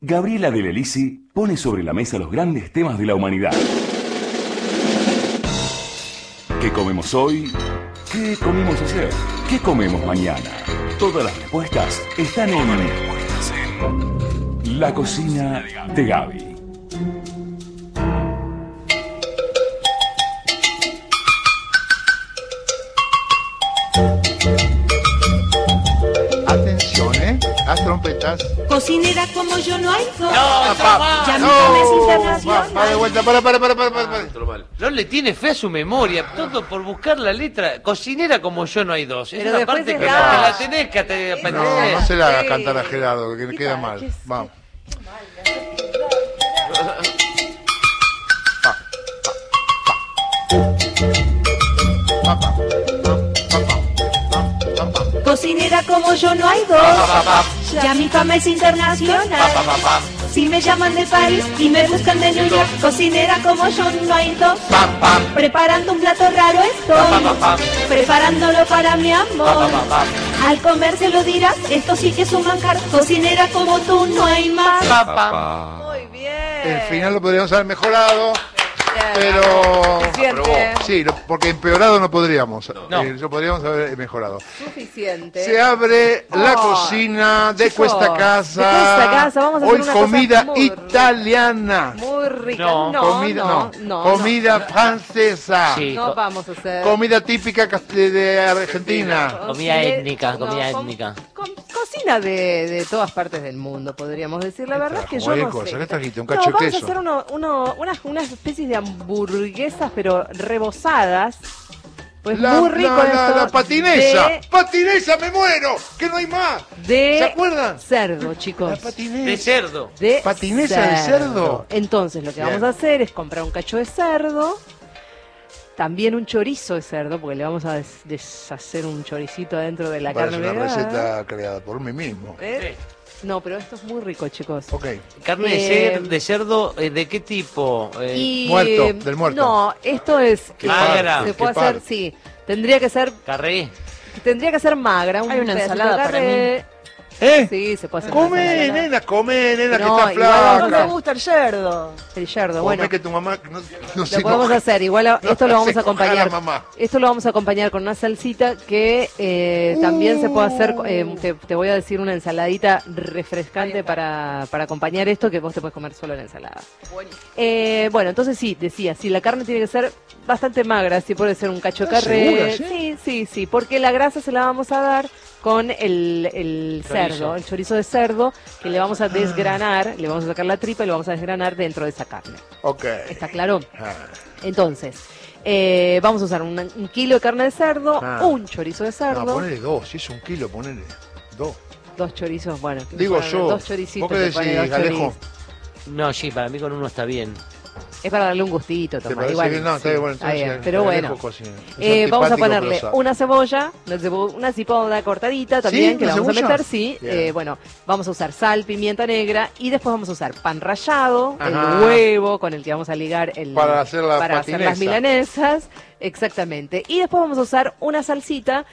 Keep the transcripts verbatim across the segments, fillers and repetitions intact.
Gabriela de Lelisi pone sobre la mesa los grandes temas de la humanidad. ¿Qué comemos hoy? ¿Qué comimos ayer? ¿Qué comemos mañana? Todas las respuestas están en La Cocina de Gaby. Atención, ¿eh? Las trompetas. Cocinera como yo no hay dos. No, Pa, Ya no, mi cama es internacional. va, va de vuelta, para, para, para, para, para. para. No le tiene fe a su memoria, todo por buscar la letra. Cocinera como yo no hay dos. Es Pero una después parte es que gas. te la tenés que te aprender. No, no se la haga Sí. cantar a Gerardo, que le ¿Qué queda tal? mal. ¿Qué es? Vamos. Pa, pa, pa, pa, pa, pa, pa. Cocinera como yo no hay dos. Ya mi fama es internacional. Si me llaman de París y me buscan de New York, cocinera como yo no hay dos. Preparando un plato raro estoy, preparándolo para mi amor. Al comer se lo dirás, esto sí que es un manjar. Cocinera como tú no hay más. Muy bien. El final lo podríamos haber mejorado, Bien. pero... Suficiente. Sí, lo- porque empeorado no podríamos. No. Eh, lo podríamos haber mejorado. Suficiente. Se abre la Oh, cocina de chicos, Cuesta Casa. de Cuesta Casa, vamos a hacer Hoy una cosa comida muy italiana. Muy rica. No, No, comida, no, no. no, comida no. francesa. Sí. No vamos a hacer. Comida típica cast- de Argentina. Comida Cocine- étnica, comida com- étnica. com- cocina de, de todas partes del mundo, podríamos decir. La verdad es que yo Cualquier no cosa. sé. ¿Qué trajiste? Un No, cacho de vamos queso. a hacer uno, uno, unas, unas especies de hamburguesas, pero rebozadas. Pues La, muy rico la, la, esto. la patinesa. De, ¡Patinesa, me muero! ¡Que no hay más! de ¿Se acuerdan? cerdo, chicos. La De patinesa. cerdo. De ¿Patinesa de cerdo? Entonces lo que vamos Bien. a hacer es comprar un cacho de cerdo, también un chorizo de cerdo, porque le vamos a des- deshacer un choricito adentro de la Parece carne una vegana. receta creada por mí mismo. ¿Eh? No, pero esto es muy rico, chicos. Ok. Carne de, Eh, cer- de cerdo, eh, ¿de qué tipo? Eh, Y, Muerto, del muerto. No, esto es Qué magra. se Qué puede par. hacer, sí. Tendría que ser, Carré. tendría que ser magra. Un Hay una pedacito ensalada de para carne. ¿Eh? Sí, se puede hacer. una Come, ensalada. nena, come, nena, No, que está igual No vamos me flaca. gusta el cerdo. El cerdo, Come bueno. que tu mamá no, no Lo se podemos enoja. hacer, igual a- No, esto lo vamos se a acompañar. enoja la mamá. Esto lo vamos a acompañar con una salsita que eh, también se puede hacer, eh, Uh. te, te voy a decir una ensaladita refrescante para, para acompañar esto que vos te puedes comer solo la ensalada. Buenísimo. Eh, bueno, entonces sí, decía, si la carne tiene que ser bastante magra, sí puede ser un cacho de ¿Estás carne. segura, sí? Sí, sí, sí, porque la grasa se la vamos a dar con el, el Chorizo. cerdo, el chorizo de cerdo, que le vamos a desgranar, le vamos a sacar la tripa y lo vamos a desgranar dentro de esa carne. Ok. ¿Está claro? Ah, Entonces, eh, vamos a usar un, un kilo de carne de cerdo, Ah. un chorizo de no, cerdo, ponele dos, si es un kilo, ponele dos. dos chorizos, bueno, Digo bueno, yo. dos choricitos. ¿Vos qué te pone decís, dos Alejo? chorizos. No, sí, para mí con uno está bien. Es para darle un gustito, ¿Te Tomás, parece igual. bien? No, está sí, bien, bueno, está entonces, bien, pero Alejo bueno. cocina. Es Eh, vamos a antipático, ponerle pero sabe. una cebolla, una, cebo- una cebolla cortadita también, ¿Sí? que la ¿Una vamos a cebolla? meter, sí. Bien. Eh, bueno, vamos a usar sal, pimienta negra y después vamos a usar pan rallado, Ajá. el huevo con el que vamos a ligar el Para hacer la para hacer patinesa. las milanesas, exactamente. Y después vamos a usar una salsita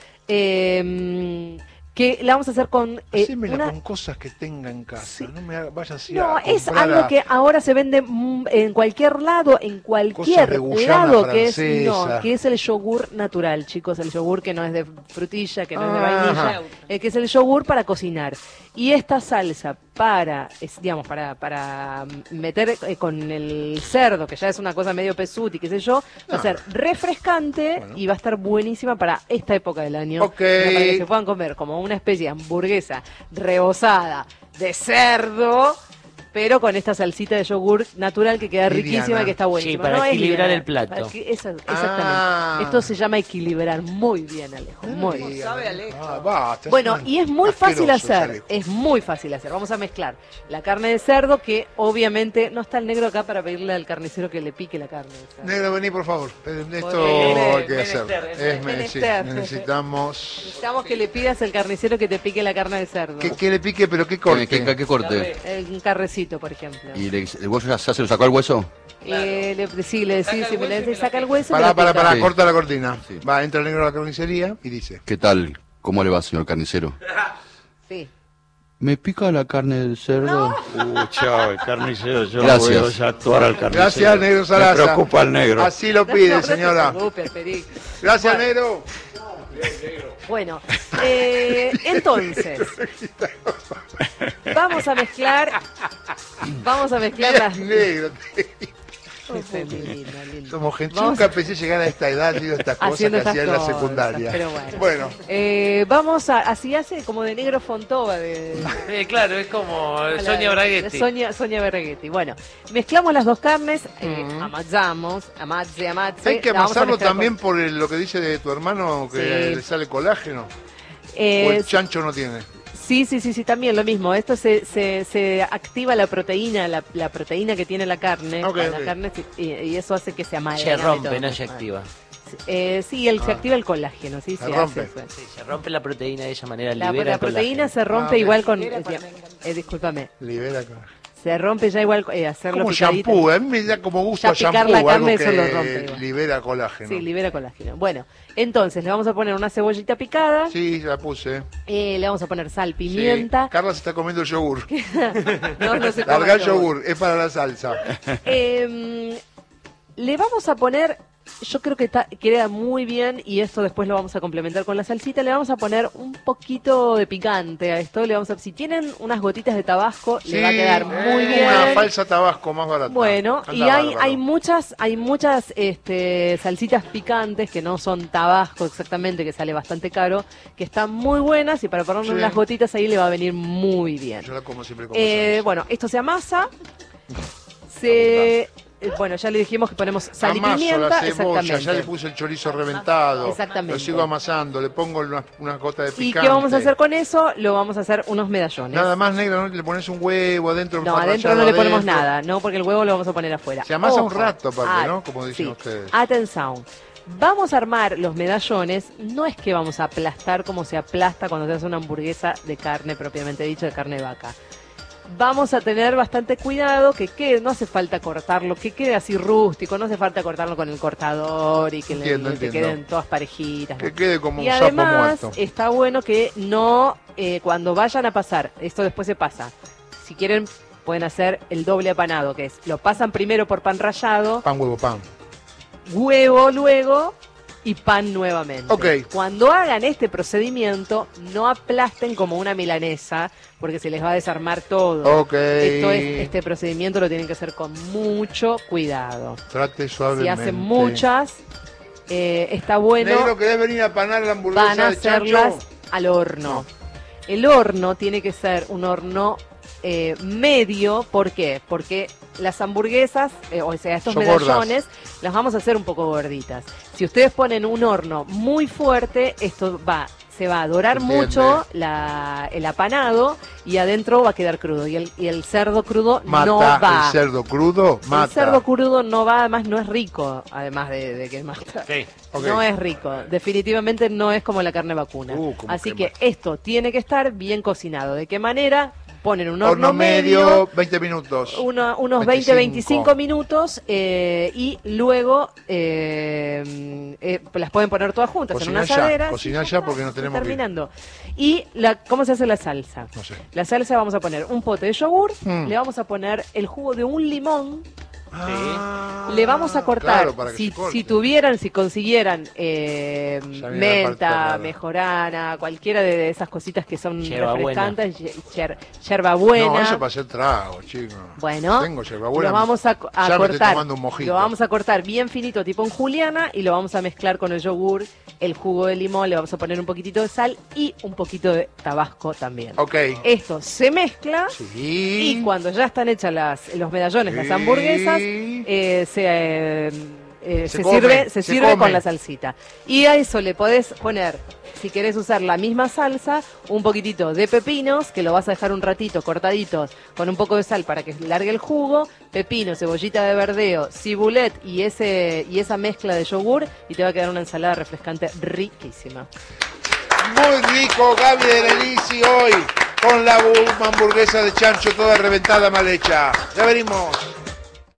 eh, que la vamos a hacer con eh, Hacémela una... con cosas que tenga en casa. Sí. No me haga- vayas así No, a es comprar algo a- que ahora se vende mm, en cualquier lado, en Cosas cualquier de Guyana lado, que es, francesa. no, que es el yogur natural, chicos, el yogur que no es de frutilla, que no es de Ajá. vainilla, eh, que es el yogur para cocinar. Y esta salsa para, es, digamos, para, para meter eh, con el cerdo, que ya es una cosa medio pesuti, qué sé yo, va a Ah. ser refrescante Bueno. y va a estar buenísima para esta época del año. Ok. O sea, para que se puedan comer como una especie de hamburguesa rebozada de cerdo, pero con esta salsita de yogur natural que queda Liviana. riquísima y que está buenísima. Sí, para No es equilibrar liviana, el plato. para que- esa- exactamente. Ah. Esto se llama equilibrar muy bien, Alejo. Muy Sí, bien. sabe, Alejo? Ah, basta, es Bueno, un y es muy fácil asqueroso, hacer, Alejo. es muy fácil hacer. Vamos a mezclar la carne de cerdo, que obviamente no está el negro acá para pedirle al carnicero que le pique la carne de cerdo. Negro, vení por favor. Eh, Esto Bueno, hay que menester, hacer. es Es me- sí, menester. necesitamos Necesitamos que le pidas al carnicero que te pique la carne de cerdo. que, que le pique, pero qué ¿Qué, corte. qué, qué corte? El- un carrecito, por ejemplo. ¿Y le- el hueso ya, ya se lo sacó al hueso? Eh, le, sí, le decís, Saca si el me le hueso y decís, me la saca el pica. hueso. y me Pará, la pará, pica. pará, Sí. corta la cortina. Sí. Va, entra el negro a la carnicería y dice. ¿Qué tal? ¿Cómo le va, señor carnicero? Sí. ¿Me pica la carne del cerdo? Uh, chao, el carnicero, yo Gracias. lo voy a actuar al carnicero. Gracias, negro Me Sarasa. preocupa el negro. Así lo pide, No, no se señora. preocupe, Federico. Gracias, Bueno. negro. Bueno, eh, entonces, vamos a mezclar, vamos a mezclar las... Bien, negro. Oh, fue muy lindo, lindo. Somos gente. Yo Vamos- nunca pensé llegar a esta edad, digo, estas cosas Haciendo que estas hacía en la cosas, secundaria. pero bueno. Bueno, Eh, vamos a, así hace como de negro Fontova, de... Eh, claro, es como a la- Sonia Braghetti. Sonia, Sonia Berreghetti. Bueno, mezclamos las dos carnes, eh, amazzamos, amazze, amazze. hay que la vamos a amasarlo mezclar también con- por el- lo que dice de tu hermano, que Sí. le sale colágeno. Eh, o el chancho no tiene. Sí, sí, sí, sí, también lo mismo. Esto se, se, se activa la proteína, la, la proteína que tiene la carne, Ok, la ok. carne y, y eso hace que se amalgame. Se y todo. rompe, no se activa. Eh, sí, el, se Ah. activa el colágeno, sí, Se se, rompe. hace eso. Sí, se rompe la proteína de esa manera, La, libera la el proteína colágeno. se rompe Ah, ok. igual con... Eh, eh, discúlpame. Libera colágeno. Se rompe ya igual eh, hacerlo Como picadito. shampoo, a mí me da como gusto Ya a picar shampoo, la algo carne, que eso lo rompe igual. libera colágeno. Sí, libera colágeno. Bueno, entonces le vamos a poner una cebollita picada, Sí, la puse. eh, le vamos a poner sal, Sí. pimienta. Carla se está comiendo el yogur. No, no se coma Larga el yogur. yogur, es para la salsa. Eh, le vamos a poner, yo creo que está- queda muy bien y esto después lo vamos a complementar con la salsita. Le vamos a poner un poquito de picante a esto. Le vamos a, si tienen unas gotitas de tabasco, le va a quedar muy eh, bien. Una falsa tabasco más barata. Bueno, Anda y hay, bárbaro. hay muchas, hay muchas este, salsitas picantes que no son tabasco exactamente, que sale bastante caro, que están muy buenas y para ponerle Sí. unas gotitas ahí le va a venir muy bien. Yo la como siempre con Eh, salsa. bueno, esto se amasa, se, eh, bueno, ya le dijimos que ponemos sal y Amaso pimienta, la cebolla, exactamente. ya le puse el chorizo reventado. Exactamente. Lo sigo amasando, le pongo unas, unas gotas de ¿Y picante. qué vamos a hacer con eso? Lo vamos a hacer unos medallones. Nada más, negra, ¿no? Le pones un huevo adentro. un No, adentro farrallado no le ponemos adentro. nada, no, porque el huevo lo vamos a poner afuera. Se amasa un Ojo. rato aparte, Ah, ¿no? Como dicen sí. ustedes. Atención. Vamos a armar los medallones, no es que vamos a aplastar como se aplasta cuando se hace una hamburguesa de carne propiamente dicho, de carne de vaca. Vamos a tener bastante cuidado que quede, no hace falta cortarlo, que quede así rústico, no hace falta cortarlo con el cortador y que, le- Entiendo, que entiendo. queden todas parejitas. ¿no? Que quede como Y un sapo además muerto. está bueno que no, eh, cuando vayan a pasar, esto después se pasa, si quieren pueden hacer el doble apanado, que es, lo pasan primero por pan rallado, Pan, huevo, pan. huevo luego y pan nuevamente. Ok. Cuando hagan este procedimiento, no aplasten como una milanesa, porque se les va a desarmar todo. Ok. Esto es, este procedimiento lo tienen que hacer con mucho cuidado. Trate Si suavemente. hacen muchas, eh, está bueno. Negro, ¿querés venir a panar la hamburguesa Van a de chancho? hacerlas al horno. El horno tiene que ser un horno eh, medio. ¿Por qué? Porque las hamburguesas, eh, o sea, estos Son medallones, las vamos a hacer un poco gorditas. Si ustedes ponen un horno muy fuerte, esto va, se va a dorar Entiende. mucho la, el apanado y adentro va a quedar crudo. Y el, y el cerdo crudo Mata no va. el cerdo crudo, mata. El cerdo crudo no va, además no es rico, además de, de que mata. Sí. Ok. No es rico, definitivamente no es como la carne vacuna. Uh, cómo Así quema. que esto tiene que estar bien cocinado. ¿De qué manera? Ponen un horno, Horno medio, veinte minutos. uno- unos veinte a veinticinco minutos eh, y luego eh, eh, las pueden poner todas juntas en Cocinar una ya, asadera. cocinar Sí, ya está, porque no estoy tenemos que ir. terminando. Y la, ¿cómo se hace la salsa? No sé. La salsa vamos a poner un pote de yogur, Mm. le vamos a poner el jugo de un limón. Ah, Le vamos a cortar, claro, para que si, se corte. si tuvieran, si consiguieran eh, Ya viene la parte menta, rara. mejorana, cualquiera de, de esas cositas que son Hierbabuena. refrescantes, ye- yer- yerbabuena. No, eso para hacer trago, chico. Bueno, Tengo yerbabuena. lo vamos a, co- a Ya me estoy cortar. tomando un mojito. Lo vamos a cortar bien finito, tipo en juliana, y lo vamos a mezclar con el yogur, el jugo de limón, le vamos a poner un poquitito de sal y un poquito de tabasco también. Ok. Esto se mezcla. Sí. Y cuando ya están hechas las, los medallones, las Sí. hamburguesas, eh, se, eh, eh, Se se, come, sirve, se se sirve come. con la salsita. Y a eso le podés poner, si querés usar la misma salsa, un poquitito de pepinos, que lo vas a dejar un ratito cortaditos con un poco de sal para que largue el jugo, pepino, cebollita de verdeo, cibulet y, ese, y esa mezcla de yogur, y te va a quedar una ensalada refrescante riquísima. Muy rico, Gaby de Lelisi hoy, con la hamburguesa de chancho toda reventada mal hecha. Ya venimos.